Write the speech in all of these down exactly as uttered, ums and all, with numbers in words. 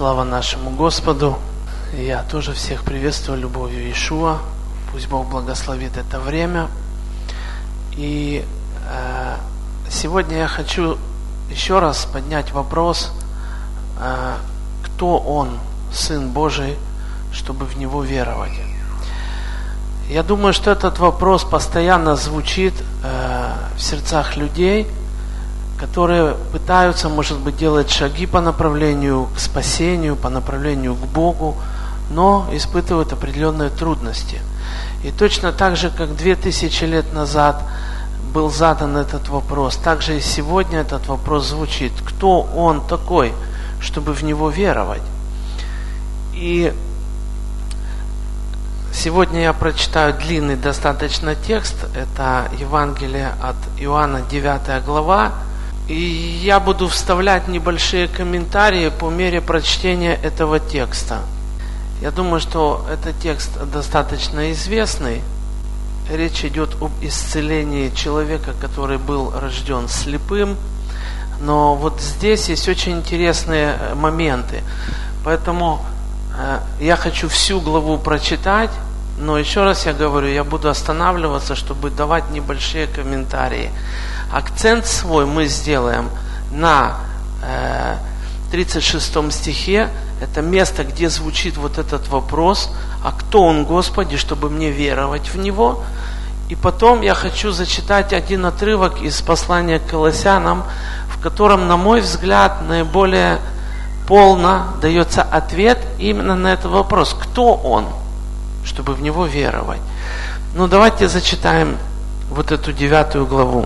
Слава нашему Господу. Я тоже всех приветствую любовью Иешуа. Пусть Бог благословит это время. И э, сегодня я хочу еще раз поднять вопрос, э, кто Он, Сын Божий, чтобы в Него веровать. Я думаю, что этот вопрос постоянно звучит э, в сердцах людей, которые пытаются, может быть, делать шаги по направлению к спасению, по направлению к Богу, но испытывают определенные трудности. И точно так же, как две тысячи лет назад был задан этот вопрос, так же и сегодня этот вопрос звучит. Кто Он такой, чтобы в Него веровать? И сегодня я прочитаю длинный достаточно текст. Это Евангелие от Иоанна, девятая глава. И я буду вставлять небольшие комментарии по мере прочтения этого текста. Я думаю, что этот текст достаточно известный. Речь идет об исцелении человека, который был рожден слепым. Но вот здесь есть очень интересные моменты. Поэтому э, я хочу всю главу прочитать. Но еще раз я говорю, я буду останавливаться, чтобы давать небольшие комментарии. Акцент свой мы сделаем на э, тридцать шестом стихе. Это место, где звучит вот этот вопрос: а кто Он, Господи, чтобы мне веровать в Него? И потом я хочу зачитать один отрывок из послания к Колоссянам, в котором, на мой взгляд, наиболее полно дается ответ именно на этот вопрос: кто Он, чтобы в Него веровать. Ну, давайте зачитаем вот эту девятую главу.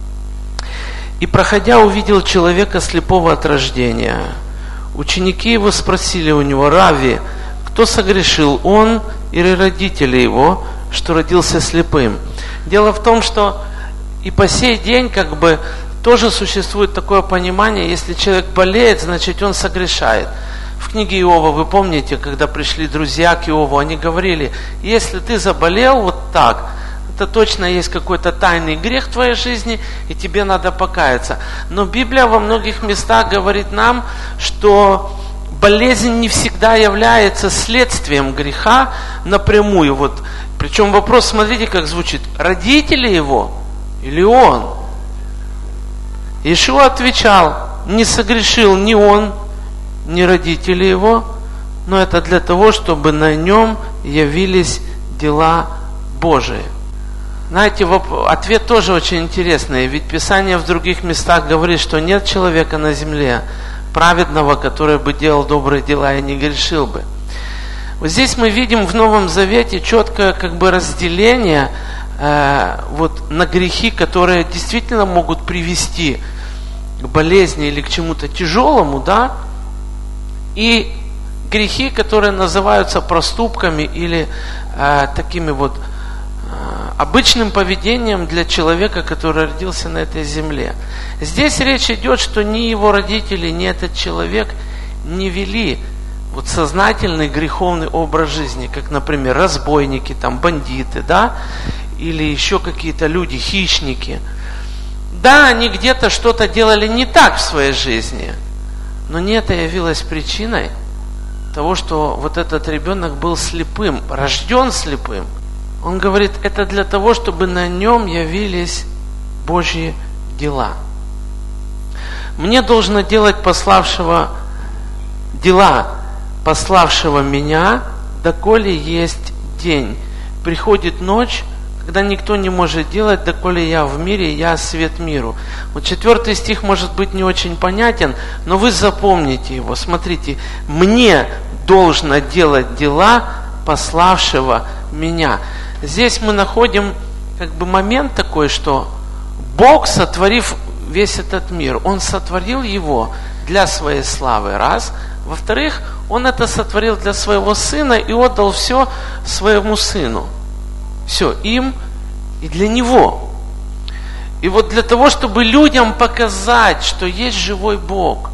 «И, проходя, увидел человека слепого от рождения. Ученики его спросили у него: Равви, кто согрешил, он или родители его, что родился слепым?» Дело в том, что и по сей день как бы тоже существует такое понимание: если человек болеет, значит он согрешает. В книге Иова, вы помните, когда пришли друзья к Иову, они говорили: если ты заболел вот так, это точно есть какой-то тайный грех в твоей жизни, и тебе надо покаяться. Но Библия во многих местах говорит нам, что болезнь не всегда является следствием греха напрямую. Вот. Причем вопрос, смотрите, как звучит: родители его или он? Иешуа отвечал: не согрешил ни он, ни родители его, но это для того, чтобы на нем явились дела Божии. Знаете, ответ тоже очень интересный, ведь Писание в других местах говорит, что нет человека на земле праведного, который бы делал добрые дела и не грешил бы. Вот здесь мы видим в Новом Завете четкое как бы разделение э, вот, на грехи, которые действительно могут привести к болезни или к чему-то тяжелому, да, и грехи, которые называются проступками или э, такими вот обычным поведением для человека, который родился на этой земле. Здесь речь идет, что ни его родители, ни этот человек не вели вот сознательный греховный образ жизни, как, например, разбойники, там, бандиты, да, или еще какие-то люди, хищники. Да, они где-то что-то делали не так в своей жизни, но не это явилось причиной того, что вот этот ребенок был слепым, рожден слепым. Он говорит, это для того, чтобы на нем явились Божьи дела. Мне должно делать пославшего дела, пославшего меня, доколе есть день. Приходит ночь, когда никто не может делать, доколе я в мире, я свет миру. Вот четвертый стих может быть не очень понятен, но вы запомните его. Смотрите, мне должно делать дела пославшего меня. Здесь мы находим как бы момент такой, что Бог, сотворив весь этот мир, Он сотворил его для своей славы, раз. Во-вторых, Он это сотворил для своего Сына и отдал все своему Сыну. Все им и для Него. И вот для того, чтобы людям показать, что есть живой Бог,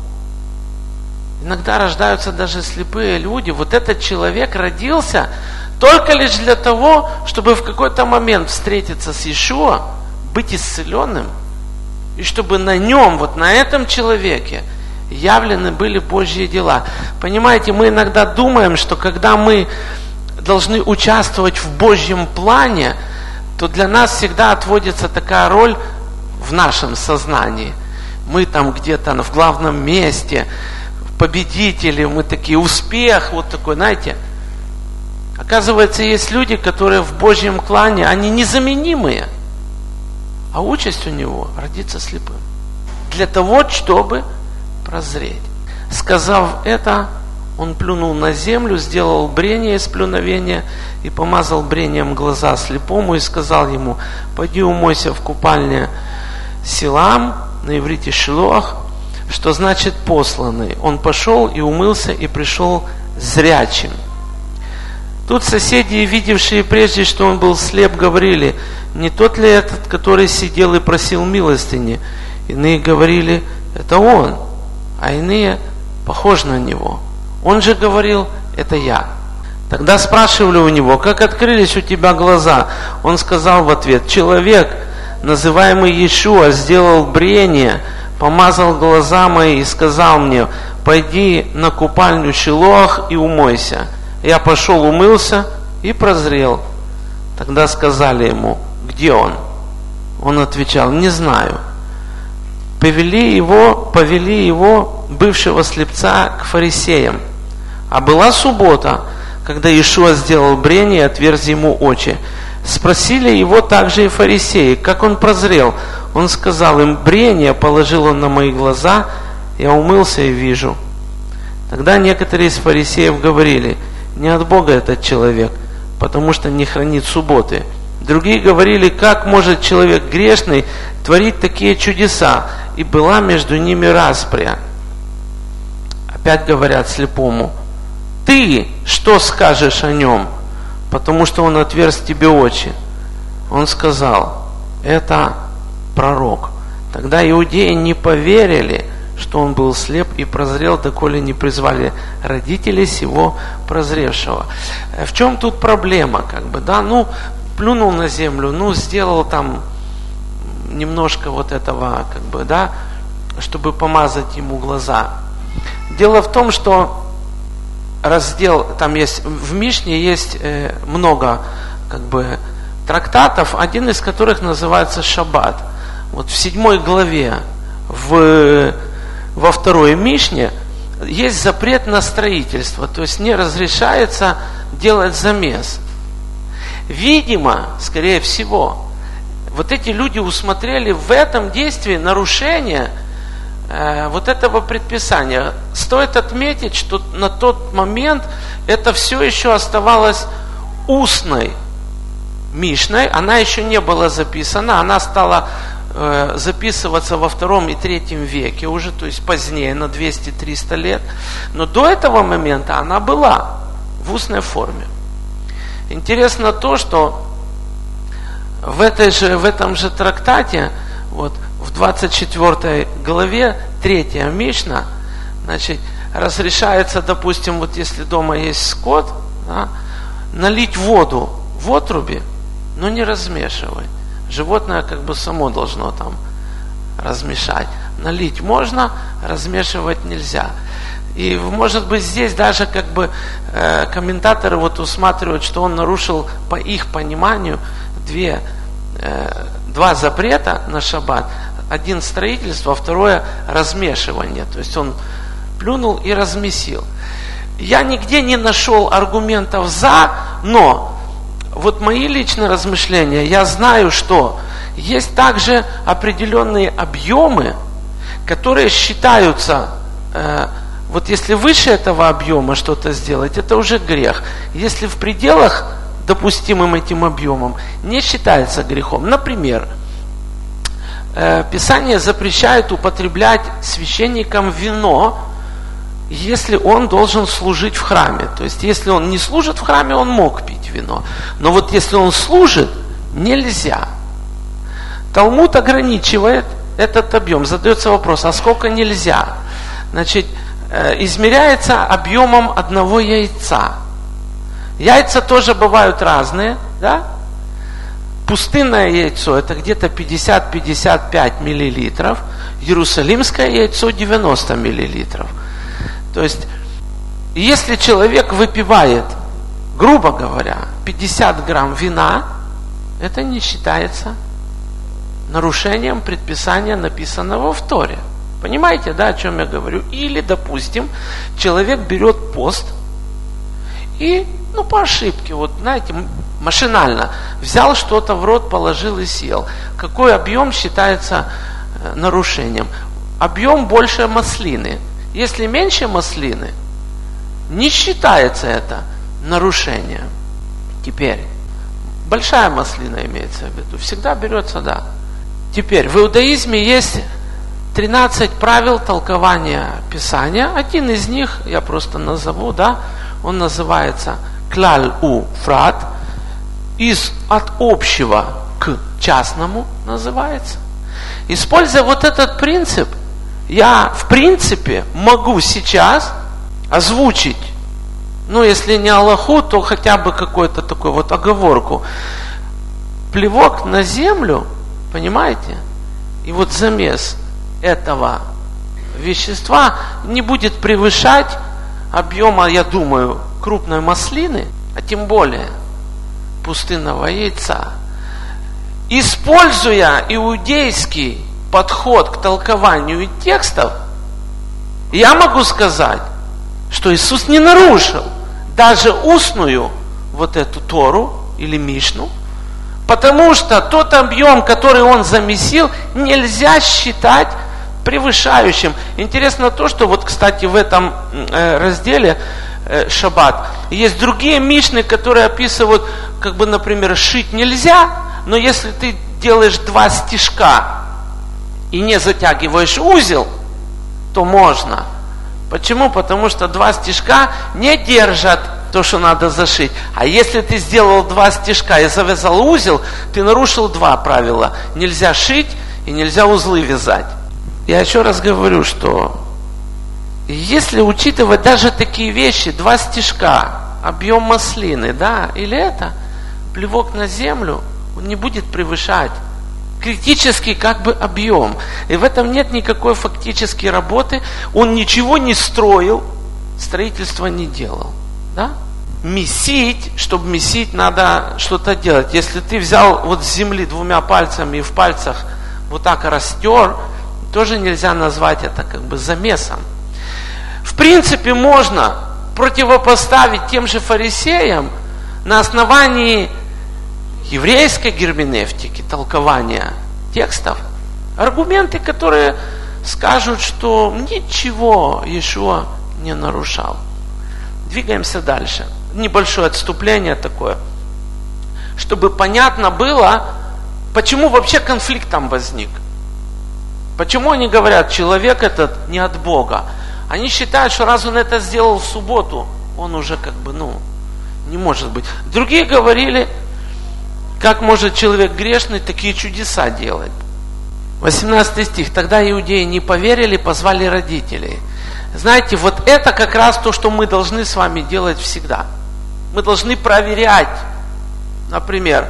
иногда рождаются даже слепые люди. Вот этот человек родился только лишь для того, чтобы в какой-то момент встретиться с Иешуа, быть исцеленным, и чтобы на нем, вот на этом человеке, явлены были Божьи дела. Понимаете, мы иногда думаем, что когда мы должны участвовать в Божьем плане, то для нас всегда отводится такая роль в нашем сознании. Мы там где-то в главном месте, победители, мы такие, успех, вот такой, знаете. Оказывается, есть люди, которые в Божьем плане, они незаменимые, а участь у него родиться слепым. Для того, чтобы прозреть. Сказав это, он плюнул на землю, сделал брение из плюновения и помазал брением глаза слепому и сказал ему: пойди умойся в купальне Силам, на иврите Шилоах, что значит посланный. Он пошел и умылся и пришел зрячим. Тут соседи, видевшие прежде, что он был слеп, говорили: не тот ли этот, который сидел и просил милостыни? Иные говорили: это он, а иные: похож на него. Он же говорил: это я. Тогда спрашивали у него: как открылись у тебя глаза? Он сказал в ответ: человек, называемый Иешуа, сделал брение, помазал глаза мои и сказал мне: пойди на купальню Шилоах и умойся. Я пошел, умылся и прозрел. Тогда сказали ему: где он? Он отвечал: не знаю. Повели его, повели его, бывшего слепца, к фарисеям. А была суббота, когда Иешуа сделал брение и отверз ему очи. Спросили его также и фарисеи, как он прозрел. Он сказал им: брение положил он на мои глаза, я умылся и вижу. Тогда некоторые из фарисеев говорили: не от Бога этот человек, потому что не хранит субботы. Другие говорили: как может человек грешный творить такие чудеса? И была между ними распря. Опять говорят слепому: ты что скажешь о нем? Потому что он отверз тебе очи. Он сказал: это пророк. Тогда иудеи не поверили, что он был слеп и прозрел, доколе не призвали родителей сего прозревшего. В чем тут проблема? Как бы, да, ну, плюнул на землю, ну, сделал там немножко вот этого, как бы, да, чтобы помазать ему глаза. Дело в том, что раздел, там есть, в Мишне есть э, много, как бы, трактатов, один из которых называется Шаббат. Вот в седьмой главе, в во второй Мишне есть запрет на строительство, то есть не разрешается делать замес. Видимо, скорее всего, вот эти люди усмотрели в этом действии нарушение э, вот этого предписания. Стоит отметить, что на тот момент это все еще оставалось устной Мишной, она еще не была записана, она стала записываться во втором и третьем веке уже, то есть позднее, на двести-триста лет. Но до этого момента она была в устной форме. Интересно то, что в, этой же, в этом же трактате, вот, в двадцать четвёртой главе, третья Мишна, значит, разрешается, допустим, вот если дома есть скот, да, налить воду в отрубе, но не размешивать. Животное как бы само должно там размешать. Налить можно, размешивать нельзя. И может быть здесь даже как бы э, комментаторы вот усматривают, что он нарушил по их пониманию две, э, два запрета на шаббат. Один строительство, а второе размешивание. То есть он плюнул и размесил. Я нигде не нашел аргументов за, но вот мои личные размышления, я знаю, что есть также определенные объемы, которые считаются, э, вот если выше этого объема что-то сделать, это уже грех. Если в пределах, допустимым этим объемом, не считается грехом. Например, э, Писание запрещает употреблять священникам вино, если он должен служить в храме. То есть, если он не служит в храме, он мог пить вино. Но вот если он служит, нельзя. Талмуд ограничивает этот объем. Задается вопрос, а сколько нельзя? Значит, измеряется объемом одного яйца. Яйца тоже бывают разные, да? Пустынное яйцо это где-то пятьдесят - пятьдесят пять миллилитров, иерусалимское яйцо девяносто миллилитров. То есть, если человек выпивает, грубо говоря, пятьдесят грамм вина, это не считается нарушением предписания, написанного в Торе. Понимаете, да, о чем я говорю? Или, допустим, человек берет пост и, ну, по ошибке, вот, знаете, машинально взял что-то в рот, положил и съел. Какой объем считается нарушением? Объем больше маслины. Если меньше маслины, не считается это нарушением. Теперь, большая маслина имеется в виду, всегда берется, да. Теперь, в иудаизме есть тринадцать правил толкования Писания. Один из них, я просто назову, да, он называется «Клаль у фрат», из от общего к частному называется. Используя вот этот принцип, я в принципе могу сейчас озвучить, ну если не алаху, то хотя бы какую-то такую вот оговорку. Плевок на землю, понимаете, и вот замес этого вещества не будет превышать объема, я думаю, крупной маслины, а тем более пустынного яйца. Используя иудейский подход к толкованию текстов, я могу сказать, что Иисус не нарушил даже устную вот эту Тору или Мишну, потому что тот объем, который он замесил, нельзя считать превышающим. Интересно то, что вот, кстати, в этом разделе Шаббат есть другие мишны, которые описывают, как бы, например, шить нельзя, но если ты делаешь два стежка и не затягиваешь узел, то можно. Почему? Потому что два стежка не держат то, что надо зашить. А если ты сделал два стежка и завязал узел, ты нарушил два правила. Нельзя шить и нельзя узлы вязать. Я еще раз говорю, что если учитывать даже такие вещи, два стежка, объем маслины, да, или это, плевок на землю, он не будет превышать критический как бы объем. И в этом нет никакой фактической работы. Он ничего не строил, строительство не делал. Да? Месить, чтобы месить, надо что-то делать. Если ты взял вот с земли двумя пальцами и в пальцах вот так растер, тоже нельзя назвать это как бы замесом. В принципе, можно противопоставить тем же фарисеям на основании еврейской герменевтики, толкования текстов, аргументы, которые скажут, что ничего Иешуа не нарушал. Двигаемся дальше. Небольшое отступление такое, чтобы понятно было, почему вообще конфликт там возник. Почему они говорят, человек этот не от Бога? Они считают, что раз он это сделал в субботу, он уже как бы, ну, не может быть. Другие говорили, как может человек грешный такие чудеса делать? восемнадцатый стих. Тогда иудеи не поверили, позвали родителей. Знаете, вот это как раз то, что мы должны с вами делать всегда. Мы должны проверять. Например,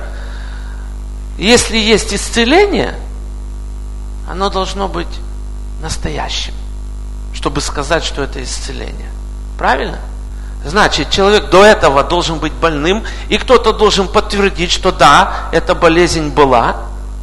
если есть исцеление, оно должно быть настоящим, чтобы сказать, что это исцеление. Правильно? Значит, человек до этого должен быть больным, и кто-то должен подтвердить, что да, эта болезнь была.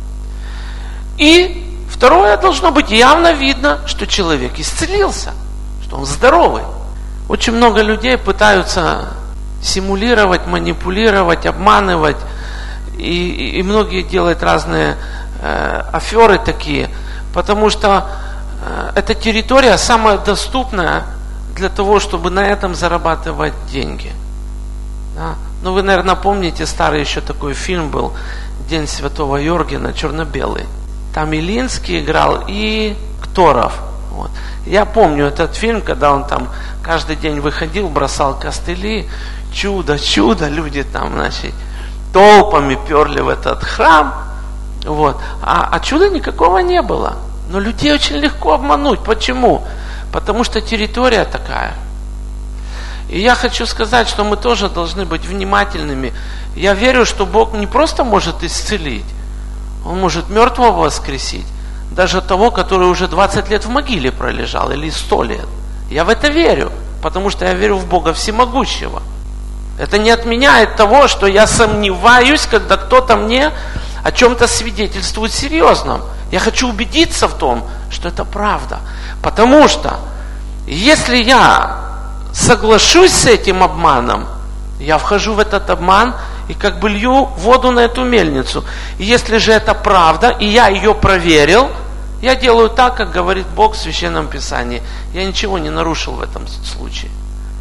И второе, должно быть явно видно, что человек исцелился, что он здоровый. Очень много людей пытаются симулировать, манипулировать, обманывать, и, и многие делают разные э, аферы такие, потому что э, эта территория самая доступная для того, чтобы на этом зарабатывать деньги. Да? Ну, вы, наверное, помните, старый еще такой фильм был «День Святого Йоргена», черно-белый. Там Илинский играл и Кторов. Вот. Я помню этот фильм, когда он там каждый день выходил, бросал костыли, чудо, чудо, люди там, значит, толпами перли в этот храм. Вот. А, а чуда никакого не было. Но людей очень легко обмануть. Почему? Потому что территория такая. И я хочу сказать, что мы тоже должны быть внимательными. Я верю, что Бог не просто может исцелить, Он может мертвого воскресить, даже того, который уже двадцать лет в могиле пролежал, или сто лет. Я в это верю, потому что я верю в Бога Всемогущего. Это не отменяет того, что я сомневаюсь, когда кто-то мне о чем-то свидетельствует серьезном. Я хочу убедиться в том, что это правда. Потому что, если я соглашусь с этим обманом, я вхожу в этот обман и как бы лью воду на эту мельницу. И если же это правда, и я ее проверил, я делаю так, как говорит Бог в Священном Писании. Я ничего не нарушил в этом случае.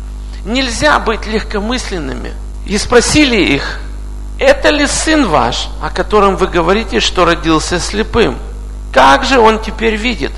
Нельзя быть легкомысленными. И спросили их: это ли сын ваш, о котором вы говорите, что родился слепым? Как же он теперь видит?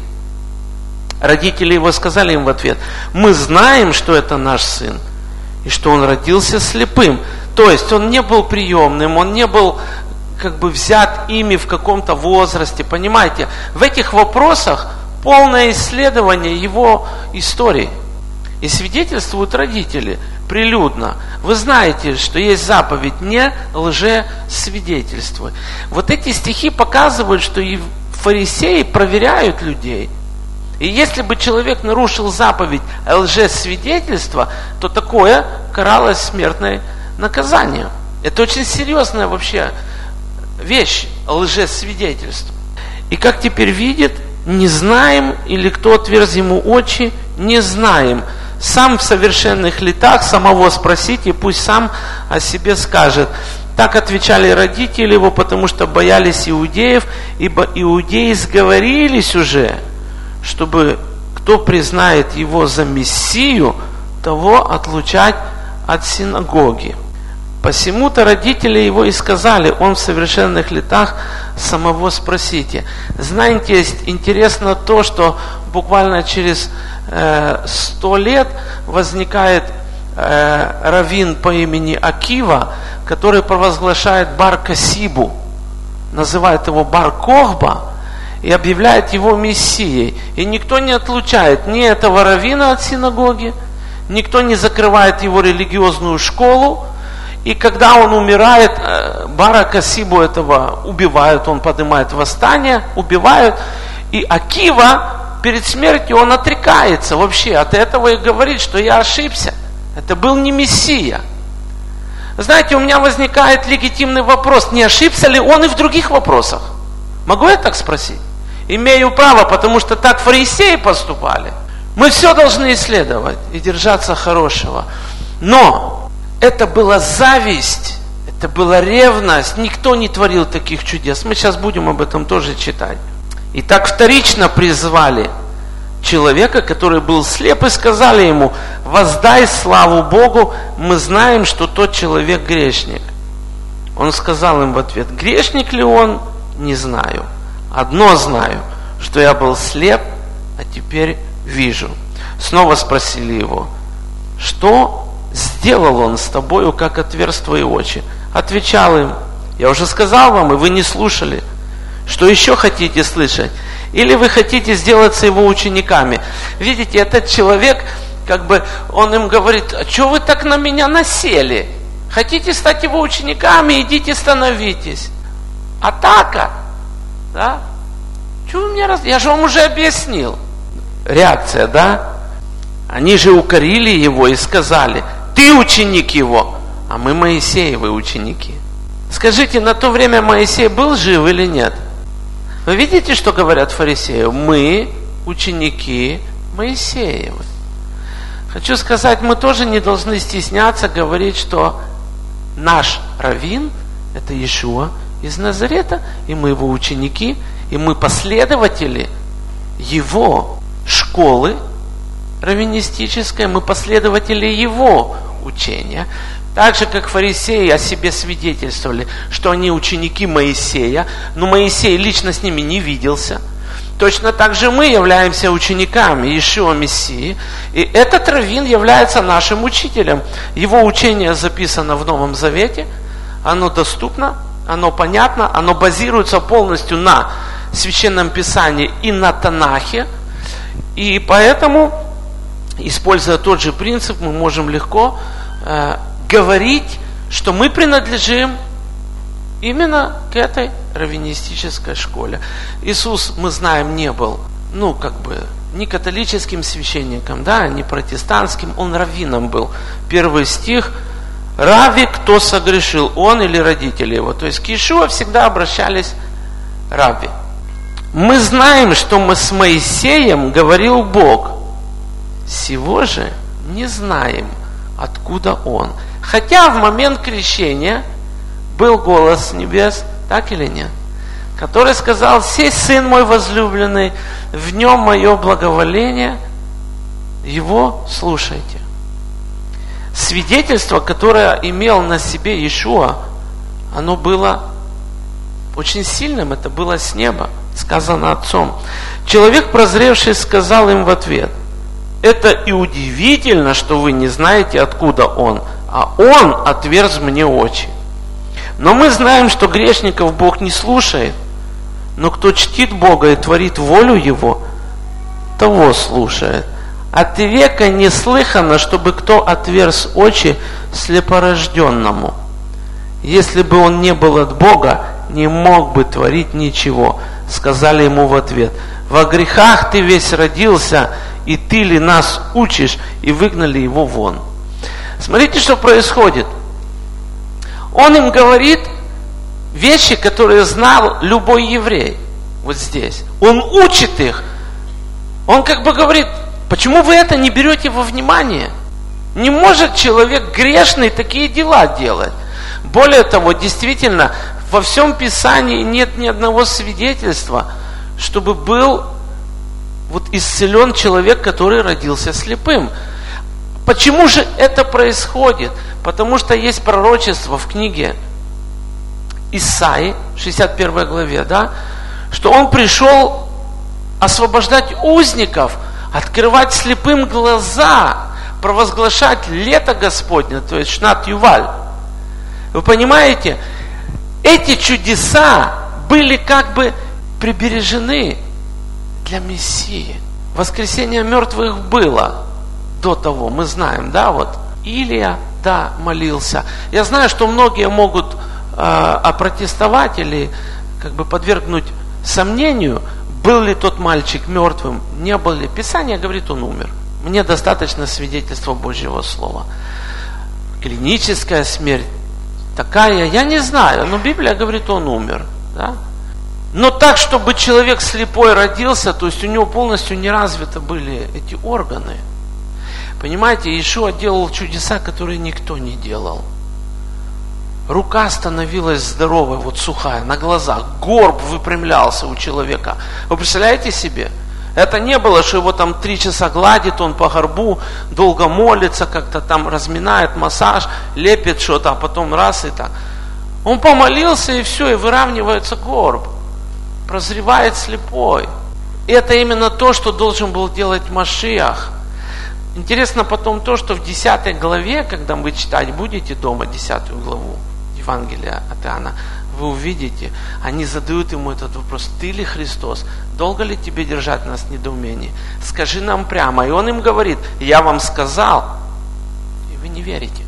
Родители его сказали им в ответ: мы знаем, что это наш сын, и что он родился слепым. То есть он не был приемным, он не был как бы взят ими в каком-то возрасте. Понимаете, в этих вопросах полное исследование его истории. И свидетельствуют родители прилюдно. Вы знаете, что есть заповедь: не лжесвидетельствуй. Вот эти стихи показывают, что и фарисеи проверяют людей. И если бы человек нарушил заповедь лжесвидетельства, то такое каралось смертное наказание. Это очень серьезная вообще вещь, лжесвидетельство. И как теперь видит, не знаем, или кто отверз ему очи, не знаем. Сам в совершенных летах, самого спросите, пусть сам о себе скажет. Так отвечали родители его, потому что боялись иудеев, ибо иудеи сговорились уже, чтобы кто признает его за Мессию, того отлучать от синагоги. Посему-то родители его и сказали: он в совершенных летах, самого спросите. Знаете, интересно то, что буквально через сто лет возникает э, раввин по имени Акива, который провозглашает Бар-Косибу, называет его Бар-Кохба и объявляет его мессией. И никто не отлучает ни этого раввина от синагоги, никто не закрывает его религиозную школу. И когда он умирает, э, Бара-Косибу этого убивают, он поднимает восстание, убивают. И Акива перед смертью он отрекается вообще от этого и говорит, что я ошибся. Это был не Мессия. Знаете, у меня возникает легитимный вопрос: не ошибся ли он и в других вопросах? Могу я так спросить? Имею право, потому что так фарисеи поступали. Мы все должны исследовать и держаться хорошего. Но это была зависть, это была ревность. Никто не творил таких чудес. Мы сейчас будем об этом тоже читать. И так вторично призвали человека, который был слеп, и сказали ему: воздай славу Богу, мы знаем, что тот человек грешник. Он сказал им в ответ: грешник ли он? Не знаю. Одно знаю, что я был слеп, а теперь вижу. Снова спросили его: что сделал он с тобою, как отверз твои очи? Отвечал им: я уже сказал вам, и вы не слушали. Что еще хотите слышать? Или вы хотите сделаться его учениками? Видите, этот человек, как бы, он им говорит: а что вы так на меня насели? Хотите стать его учениками? Идите, становитесь. Атака. Да? Что вы мне раз... Я же вам уже объяснил. Реакция, да? Они же укорили его и сказали: ты ученик его, а мы Моисеевы ученики. Скажите, на то время Моисей был жив или нет? Вы видите, что говорят фарисеи? Мы ученики Моисеевы. Хочу сказать, мы тоже не должны стесняться говорить, что наш раввин – это Иешуа из Назарета, и мы его ученики, и мы последователи его школы раввинистической, мы последователи его учения. Так же, как фарисеи о себе свидетельствовали, что они ученики Моисея, но Моисей лично с ними не виделся. Точно так же мы являемся учениками Иешуа Мессии, и этот раввин является нашим учителем. Его учение записано в Новом Завете, оно доступно, оно понятно, оно базируется полностью на Священном Писании и на Танахе, и поэтому используя тот же принцип, мы можем легко э, говорить, что мы принадлежим именно к этой раввинистической школе. Иисус, мы знаем, не был, ну, как бы, ни католическим священником, да, ни протестантским, он раввином был. Первый стих: «Рави, кто согрешил, он или родители его». То есть к Иешуа всегда обращались рави. Мы знаем, что мы с Моисеем говорил Бог. Сего же не знаем, откуда он. Хотя в момент крещения был голос с небес, так или нет, который сказал: «Сей Сын мой возлюбленный, в нем мое благоволение, его слушайте». Свидетельство, которое имел на себе Иешуа, оно было очень сильным, это было с неба, сказано Отцом. Человек, прозревший, сказал им в ответ: «Это и удивительно, что вы не знаете, откуда он, а он отверз мне очи. Но мы знаем, что грешников Бог не слушает, но кто чтит Бога и творит волю Его, того слушает. От века не слыхано, чтобы кто отверз очи слепорожденному. Если бы он не был от Бога, не мог бы творить ничего». Сказали ему в ответ: «Во грехах ты весь родился, и ты ли нас учишь?» И выгнали его вон. Смотрите, что происходит. Он им говорит вещи, которые знал любой еврей. Вот здесь. Он учит их. Он как бы говорит: почему вы это не берете во внимание? Не может человек грешный такие дела делать. Более того, действительно, во всем Писании нет ни одного свидетельства, чтобы был вот исцелен человек, который родился слепым. Почему же это происходит? Потому что есть пророчество в книге Исаии, шестьдесят первой главе, да, что он пришел освобождать узников, открывать слепым глаза, провозглашать лето Господне, то есть Шнат Юваль. Вы понимаете, эти чудеса были как бы прибережены для Мессии. Воскресение мертвых было до того, мы знаем, да, вот Илия, да, молился. Я знаю, что многие могут э, опротестовать или как бы подвергнуть сомнению, был ли тот мальчик мертвым, не был ли. Писание говорит, он умер. Мне достаточно свидетельства Божьего Слова. Клиническая смерть такая, я не знаю, но Библия говорит, он умер. Да? Но так, чтобы человек слепой родился, то есть у него полностью не развиты были эти органы. Понимаете, Иешуа делал чудеса, которые никто не делал. Рука становилась здоровой, вот сухая, на глазах. Горб выпрямлялся у человека. Вы представляете себе? Это не было, что его там три часа гладит, он по горбу, долго молится, как-то там разминает, массаж, лепит что-то, а потом раз и так. Он помолился, и все, и выравнивается горб. Прозревает слепой. И это именно то, что должен был делать Машиах. Интересно потом то, что в десятой главе, когда вы читать будете дома десятую главу Евангелия от Иоанна, вы увидите, они задают ему этот вопрос: ты ли Христос? Долго ли тебе держать нас в недоумении? Скажи нам прямо. И он им говорит: я вам сказал, и вы не верите.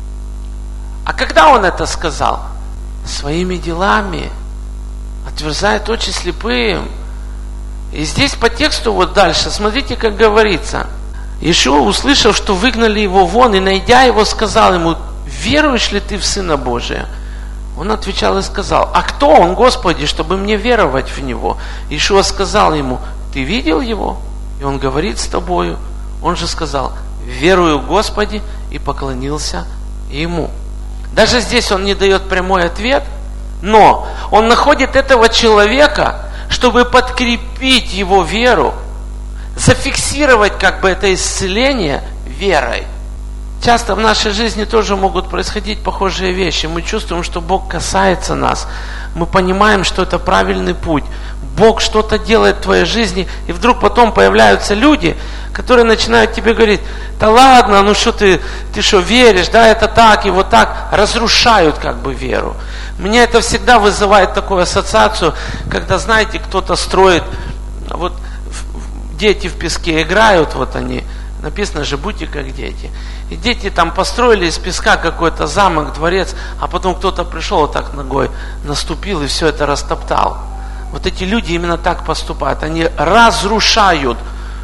А когда он это сказал? Своими делами. Отверзает очи слепым. И здесь по тексту вот дальше, смотрите, как говорится. Иешуа, услышав, что выгнали его вон, и найдя его, сказал ему: веруешь ли ты в Сына Божия? Он отвечал и сказал: а кто он, Господи, чтобы мне веровать в него? Иешуа сказал ему: ты видел его? И он говорит с тобою. Он же сказал: верую, Господи, и поклонился ему. Даже здесь он не дает прямой ответ, но он находит этого человека, чтобы подкрепить его веру, зафиксировать как бы это исцеление верой. Часто в нашей жизни тоже могут происходить похожие вещи. Мы чувствуем, что Бог касается нас. Мы понимаем, что это правильный путь. Бог что-то делает в твоей жизни, и вдруг потом появляются люди, которые начинают тебе говорить: да ладно, ну что ты, ты что, веришь, да, это так и вот так, разрушают как бы веру. Меня это всегда вызывает такую ассоциацию, когда, знаете, кто-то строит, вот дети в песке играют, вот они Написано же, будьте как дети. И дети там построили из песка какой-то замок, дворец, а потом кто-то пришел вот так ногой, наступил и все это растоптал. Вот эти люди именно так поступают. Они разрушают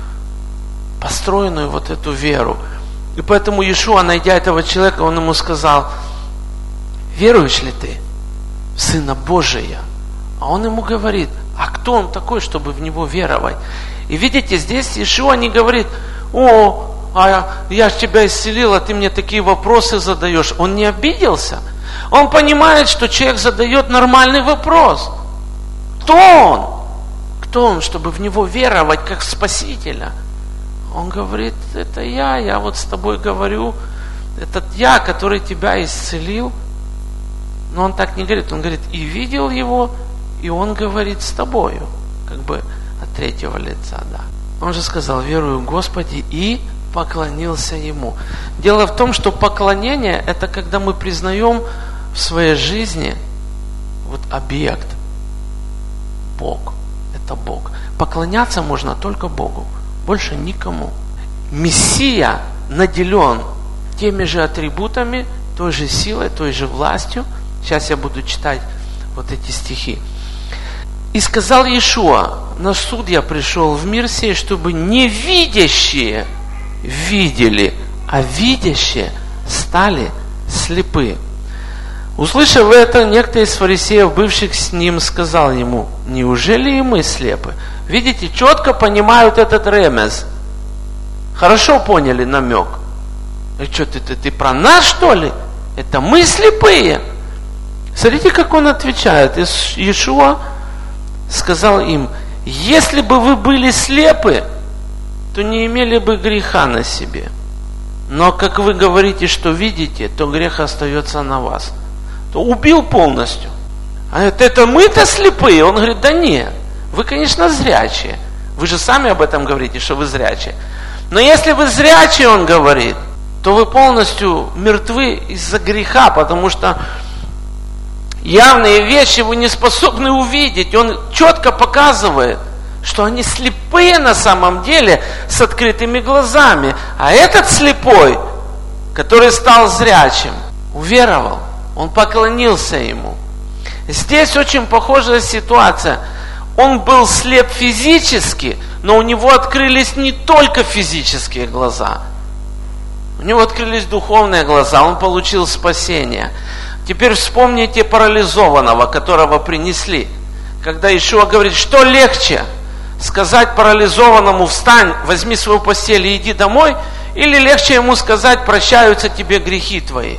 построенную вот эту веру. И поэтому Иешуа, найдя этого человека, он ему сказал: веруешь ли ты в Сына Божия? А он ему говорит: а кто он такой, чтобы в него веровать? И видите, здесь Иешуа не говорит: о, а я ж тебя исцелил, а ты мне такие вопросы задаешь. Он не обиделся. Он понимает, что человек задает нормальный вопрос. Кто он? Кто он, чтобы в него веровать, как в Спасителя? Он говорит: это я, я вот с тобой говорю. Это я, который тебя исцелил. Но он так не говорит. Он говорит: и видел его, и он говорит с тобою. Как бы от третьего лица, да. Он же сказал: верую в Господи, и поклонился Ему. Дело в том, что поклонение – это когда мы признаем в своей жизни вот объект. Бог. Это Бог. Поклоняться можно только Богу. Больше никому. Мессия наделен теми же атрибутами, той же силой, той же властью. Сейчас я буду читать вот эти стихи. И сказал Иешуа: на суд я пришел в мир сей, чтобы невидящие видели, а видящие стали слепы. Услышав это, некто из фарисеев, бывших с ним, сказал ему: неужели и мы слепы? Видите, четко понимают этот ремез. Хорошо поняли намек. И что ты, ты, ты про нас, что ли? Это мы слепые. Смотрите, как он отвечает. Иешуа сказал им: если бы вы были слепы, то не имели бы греха на себе. Но как вы говорите, что видите, то грех остается на вас. То убил полностью. А это, это мы-то слепые? Он говорит: да нет, вы, конечно, зрячие. Вы же сами об этом говорите, что вы зрячие. Но если вы зрячие, он говорит, то вы полностью мертвы из-за греха, потому что явные вещи вы не способны увидеть. Он четко показывает, что они слепые на самом деле с открытыми глазами. А этот слепой, который стал зрячим, уверовал, он поклонился ему. Здесь очень похожая ситуация. Он был слеп физически, но у него открылись не только физические глаза. У него открылись духовные глаза, он получил спасение. Теперь вспомните парализованного, которого принесли. Когда Иешуа говорит: что легче, сказать парализованному: встань, возьми свою постель и иди домой, или легче ему сказать: прощаются тебе грехи твои?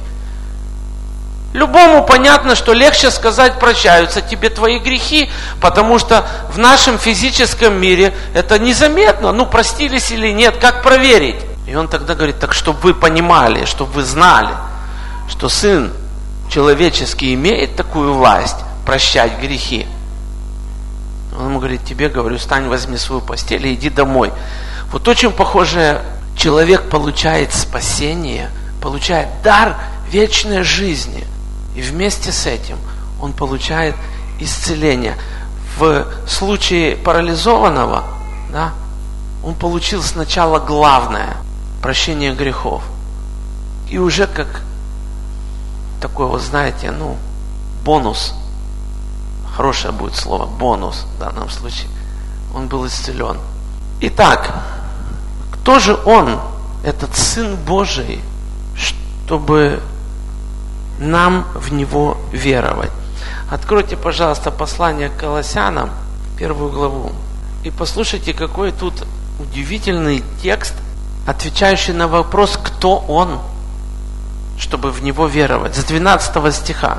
Любому понятно, что легче сказать: прощаются тебе твои грехи, потому что в нашем физическом мире это незаметно. Ну, простились или нет, как проверить? И он тогда говорит: так чтобы вы понимали, чтобы вы знали, что Сын человеческий имеет такую власть прощать грехи. Он ему говорит: тебе, говорю, встань, возьми свою постель и иди домой. Вот очень похоже, человек получает спасение, получает дар вечной жизни. И вместе с этим он получает исцеление. В случае парализованного, да, он получил сначала главное – прощение грехов. И уже как такой, вот знаете, ну, бонус, хорошее будет слово, бонус в данном случае, он был исцелен. Итак, кто же он, этот Сын Божий, чтобы нам в Него веровать? Откройте, пожалуйста, послание к Колоссянам, первую главу, и послушайте, какой тут удивительный текст, отвечающий на вопрос, кто Он, чтобы в Него веровать. С двенадцатого стиха.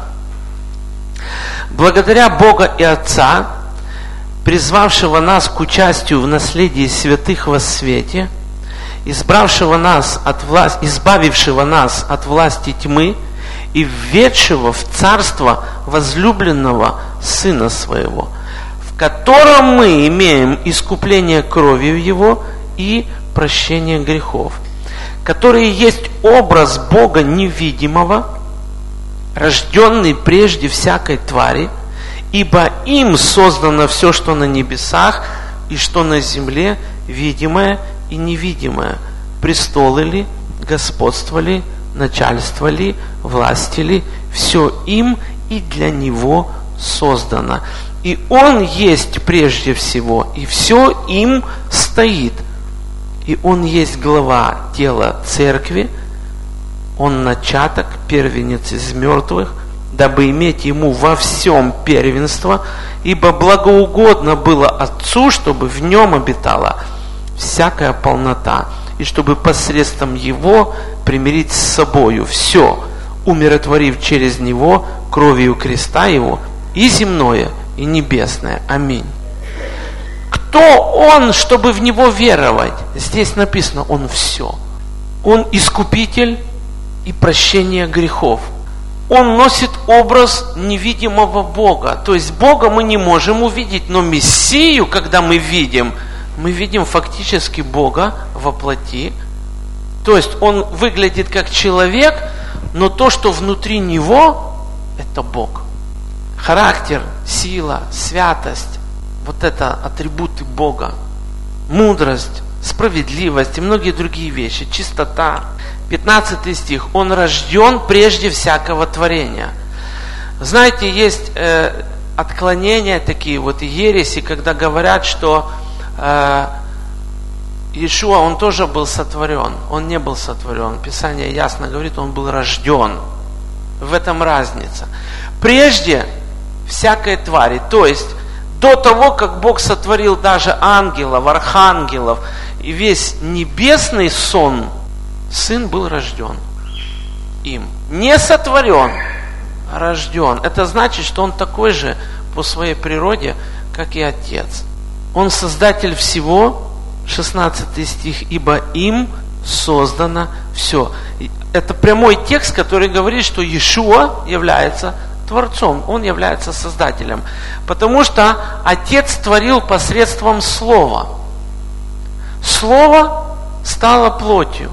«Благодаря Бога и Отца, призвавшего нас к участию в наследии святых во свете, избравшего нас от власти, избавившего нас от власти тьмы и введшего в царство возлюбленного Сына Своего, в котором мы имеем искупление кровью Его и прощение грехов, который есть образ Бога невидимого, рожденный прежде всякой твари, ибо им создано все, что на небесах и что на земле, видимое и невидимое, престолы ли, господство ли, начальство ли, власти ли, все им и для Него создано. И Он есть прежде всего, и все им стоит. И Он есть глава тела церкви, Он начаток, первенец из мертвых, дабы иметь Ему во всем первенство, ибо благоугодно было Отцу, чтобы в Нем обитала всякая полнота, и чтобы посредством Его примирить с собою все, умиротворив через Него кровью креста Его и земное, и небесное. Аминь. Кто Он, чтобы в Него веровать? Здесь написано, Он все. Он искупитель и прощение грехов. Он носит образ невидимого Бога. То есть Бога мы не можем увидеть, но Мессию, когда мы видим, мы видим фактически Бога во плоти. То есть Он выглядит как человек, но то, что внутри Него, это Бог. Характер, сила, святость, вот это атрибуты Бога. Мудрость, справедливость и многие другие вещи, чистота. пятнадцатый стих. Он рожден прежде всякого творения. Знаете, есть э, отклонения такие, вот ереси, когда говорят, что э, Иешуа, он тоже был сотворен. Он не был сотворен. Писание ясно говорит, он был рожден. В этом разница. Прежде всякой твари. То есть, до того, как Бог сотворил даже ангелов, архангелов и весь небесный сон, Сын был рожден им. Не сотворен, а рожден. Это значит, что Он такой же по своей природе, как и Отец. Он создатель всего, шестнадцатый стих, ибо им создано все. Это прямой текст, который говорит, что Иешуа является Творцом, Он является Создателем. Потому что Отец творил посредством Слова. Слово стало плотью.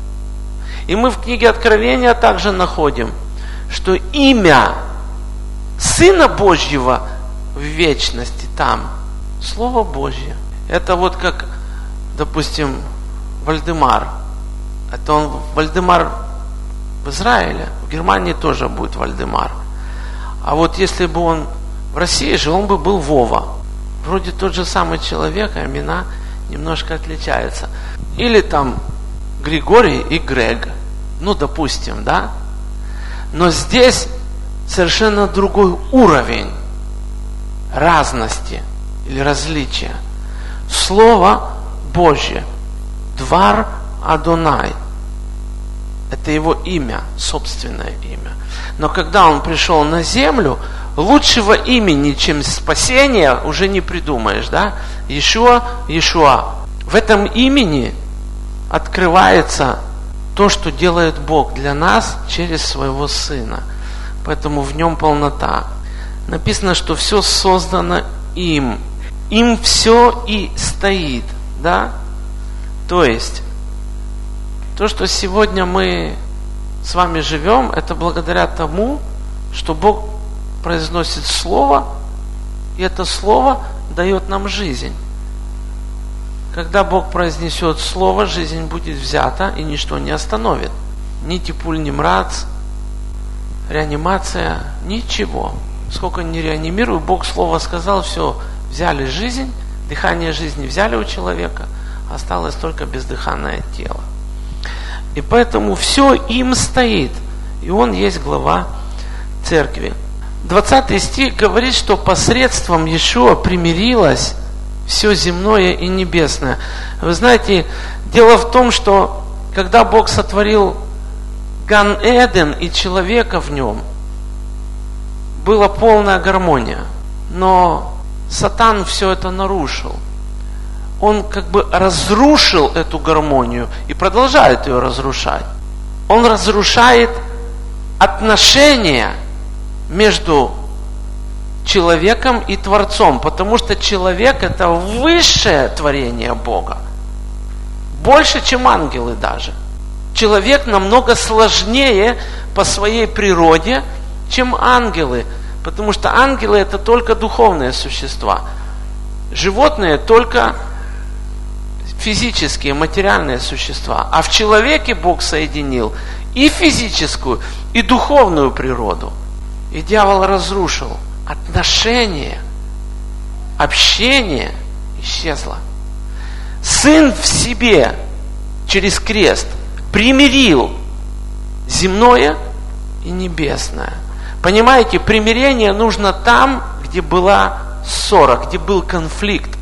И мы в книге Откровения также находим, что имя Сына Божьего в вечности там, Слово Божье. Это вот как, допустим, Вальдемар. Это он Вальдемар в Израиле, в Германии тоже будет Вальдемар. А вот если бы он в России жил, он бы был Вова. Вроде тот же самый человек, а имена немножко отличаются. Или там Григорий и Грег. Ну, допустим, да? Но здесь совершенно другой уровень разности или различия. Слово Божье. Двар Адонай. Это его имя, собственное имя. Но когда он пришел на землю, лучшего имени, чем спасение, уже не придумаешь, да? Иешуа, Иешуа. В этом имени открывается то, что делает Бог для нас через своего Сына. Поэтому в нем полнота. Написано, что все создано им. Им все и стоит, да? То есть, то, что сегодня мы с вами живем, это благодаря тому, что Бог произносит Слово, и это Слово дает нам жизнь. Когда Бог произнесет Слово, жизнь будет взята, и ничто не остановит. Ни типуль, ни мрац, реанимация, ничего. Сколько не реанимирую, Бог Слово сказал, все, взяли жизнь, дыхание жизни взяли у человека, осталось только бездыханное тело. И поэтому все им стоит. И Он есть глава церкви. двадцатый стих говорит, что посредством Иешуа примирилось все земное и небесное. Вы знаете, дело в том, что когда Бог сотворил Ган-Эден и человека в нем, была полная гармония. Но Сатан все это нарушил. Он как бы разрушил эту гармонию и продолжает ее разрушать. Он разрушает отношения между человеком и Творцом, потому что человек – это высшее творение Бога. Больше, чем ангелы даже. Человек намного сложнее по своей природе, чем ангелы, потому что ангелы – это только духовные существа. Животные – только физические, материальные существа. А в человеке Бог соединил и физическую, и духовную природу. И дьявол разрушил. Отношение, общение исчезло. Сын в себе через крест примирил земное и небесное. Понимаете, примирение нужно там, где была ссора, где был конфликт.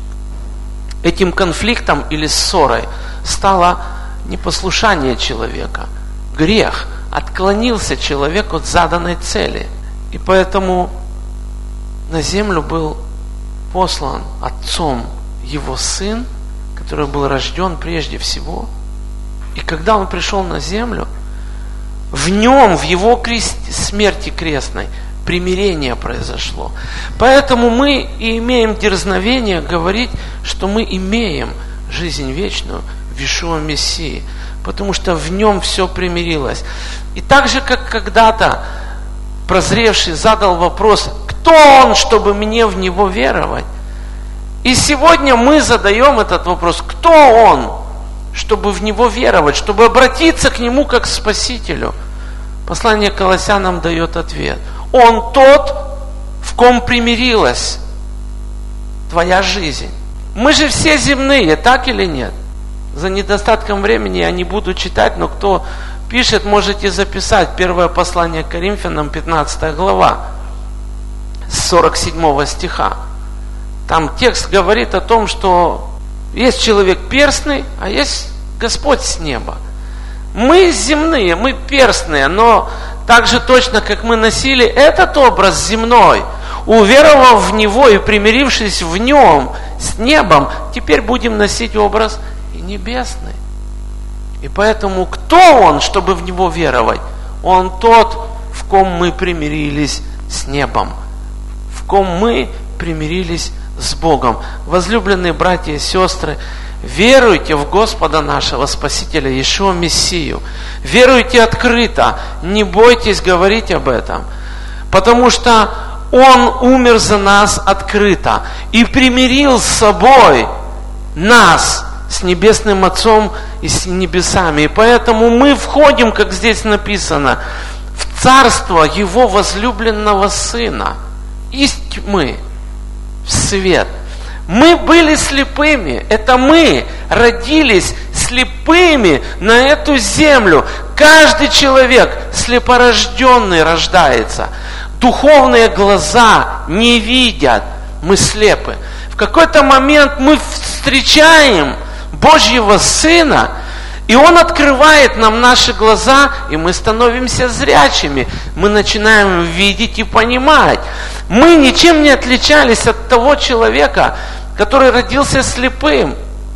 Этим конфликтом или ссорой стало непослушание человека, грех. Отклонился человек от заданной цели. И поэтому на землю был послан Отцом его Сын, который был рожден прежде всего. И когда он пришел на землю, в нем, в его крест, смерти крестной, примирение произошло. Поэтому мы и имеем дерзновение говорить, что мы имеем жизнь вечную в Иешуа Мессии, потому что в нем все примирилось. И так же, как когда-то прозревший задал вопрос, кто он, чтобы мне в него веровать? И сегодня мы задаем этот вопрос, кто он, чтобы в него веровать, чтобы обратиться к нему как к Спасителю. Послание к Колоссянам дает ответ. Он тот, в ком примирилась твоя жизнь. Мы же все земные, так или нет? За недостатком времени я не буду читать, но кто пишет, можете записать. Первое послание к Коринфянам, пятнадцатая глава, с сорок седьмого стиха. Там текст говорит о том, что есть человек перстный, а есть Господь с неба. Мы земные, мы перстные, но так же точно, как мы носили этот образ земной, уверовав в него и примирившись в нем с небом, теперь будем носить образ и небесный. И поэтому кто он, чтобы в него веровать? Он тот, в ком мы примирились с небом, в ком мы примирились с Богом. Возлюбленные братья и сестры, веруйте в Господа нашего Спасителя Иешуа Мессию. Веруйте открыто, не бойтесь говорить об этом, потому что Он умер за нас открыто и примирил с собой нас с Небесным Отцом и с небесами. И поэтому мы входим, как здесь написано, в царство Его возлюбленного Сына из тьмы в свет. Мы были слепыми. Это мы родились слепыми на эту землю. Каждый человек слепорожденный рождается. Духовные глаза не видят. Мы слепы. В какой-то момент мы встречаем Божьего Сына, и Он открывает нам наши глаза, и мы становимся зрячими. Мы начинаем видеть и понимать. Мы ничем не отличались от того человека, который родился слепым.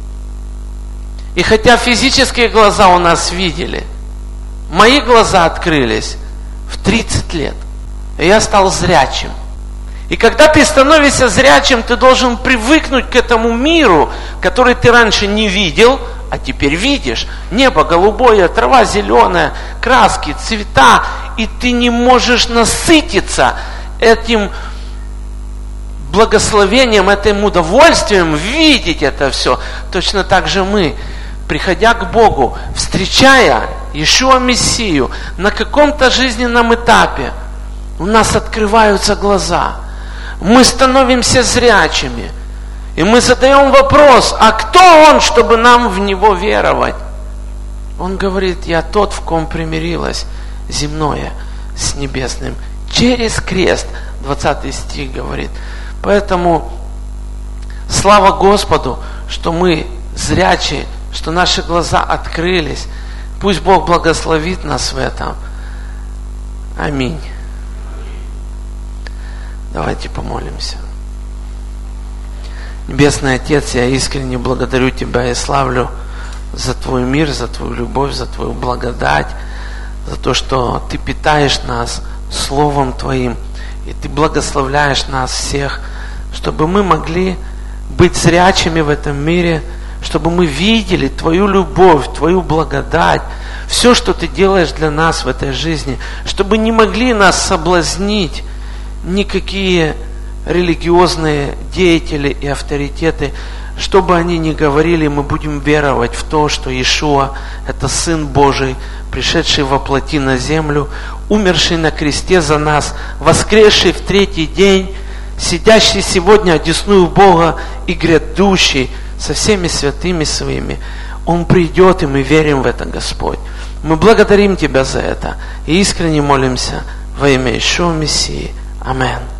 И хотя физические глаза у нас видели, мои глаза открылись в тридцать лет, и я стал зрячим. И когда ты становишься зрячим, ты должен привыкнуть к этому миру, который ты раньше не видел, а теперь видишь. Небо голубое, трава зеленая, краски, цвета. И ты не можешь насытиться этим благословением, этим удовольствием видеть это все. Точно так же мы, приходя к Богу, встречая Иешуа Мессию на каком-то жизненном этапе, у нас открываются глаза. Мы становимся зрячими. И мы задаем вопрос, а кто Он, чтобы нам в Него веровать? Он говорит, я тот, в ком примирилось земное с небесным. Через крест, двадцатый стих говорит. Поэтому слава Господу, что мы зрячие, что наши глаза открылись. Пусть Бог благословит нас в этом. Аминь. Давайте помолимся. Небесный Отец, я искренне благодарю Тебя и славлю за Твой мир, за Твою любовь, за Твою благодать, за то, что Ты питаешь нас Словом Твоим, и Ты благословляешь нас всех, чтобы мы могли быть зрячими в этом мире, чтобы мы видели Твою любовь, Твою благодать, все, что Ты делаешь для нас в этой жизни, чтобы не могли нас соблазнить никакие религиозные деятели и авторитеты что бы они ни говорили, мы будем веровать в то, что Иешуа – это Сын Божий, пришедший во плоти на землю, умерший на кресте за нас, воскресший в третий день, сидящий сегодня одесную Бога и грядущий со всеми святыми своими. Он придет, и мы верим в это, Господь. Мы благодарим Тебя за это и искренне молимся во имя Иешуа Мессии. Аминь.